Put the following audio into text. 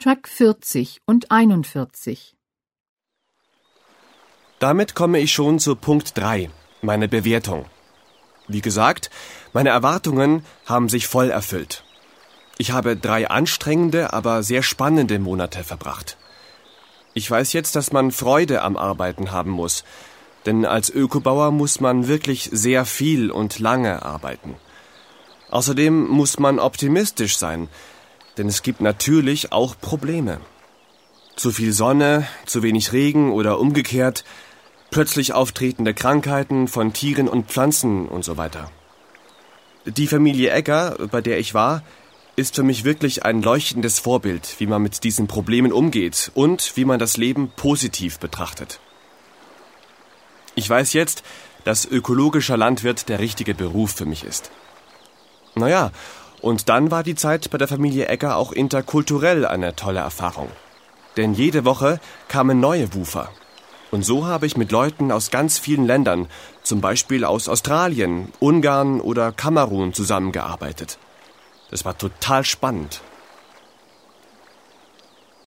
Track 40 und 41. Damit komme ich schon zu Punkt 3, meine Bewertung. Wie gesagt, meine Erwartungen haben sich voll erfüllt. Ich habe 3 anstrengende, aber sehr spannende Monate verbracht. Ich weiß jetzt, dass man Freude am Arbeiten haben muss, denn als Ökobauer muss man wirklich sehr viel und lange arbeiten. Außerdem muss man optimistisch sein, denn es gibt natürlich auch Probleme. Zu viel Sonne, zu wenig Regen oder umgekehrt, plötzlich auftretende Krankheiten von Tieren und Pflanzen und so weiter. Die Familie Egger, bei der ich war, ist für mich wirklich ein leuchtendes Vorbild, wie man mit diesen Problemen umgeht und wie man das Leben positiv betrachtet. Ich weiß jetzt, dass ökologischer Landwirt der richtige Beruf für mich ist. Naja, und dann war die Zeit bei der Familie Egger auch interkulturell eine tolle Erfahrung. Denn jede Woche kamen neue Wufer. Und so habe ich mit Leuten aus ganz vielen Ländern, zum Beispiel aus Australien, Ungarn oder Kamerun zusammengearbeitet. Das war total spannend.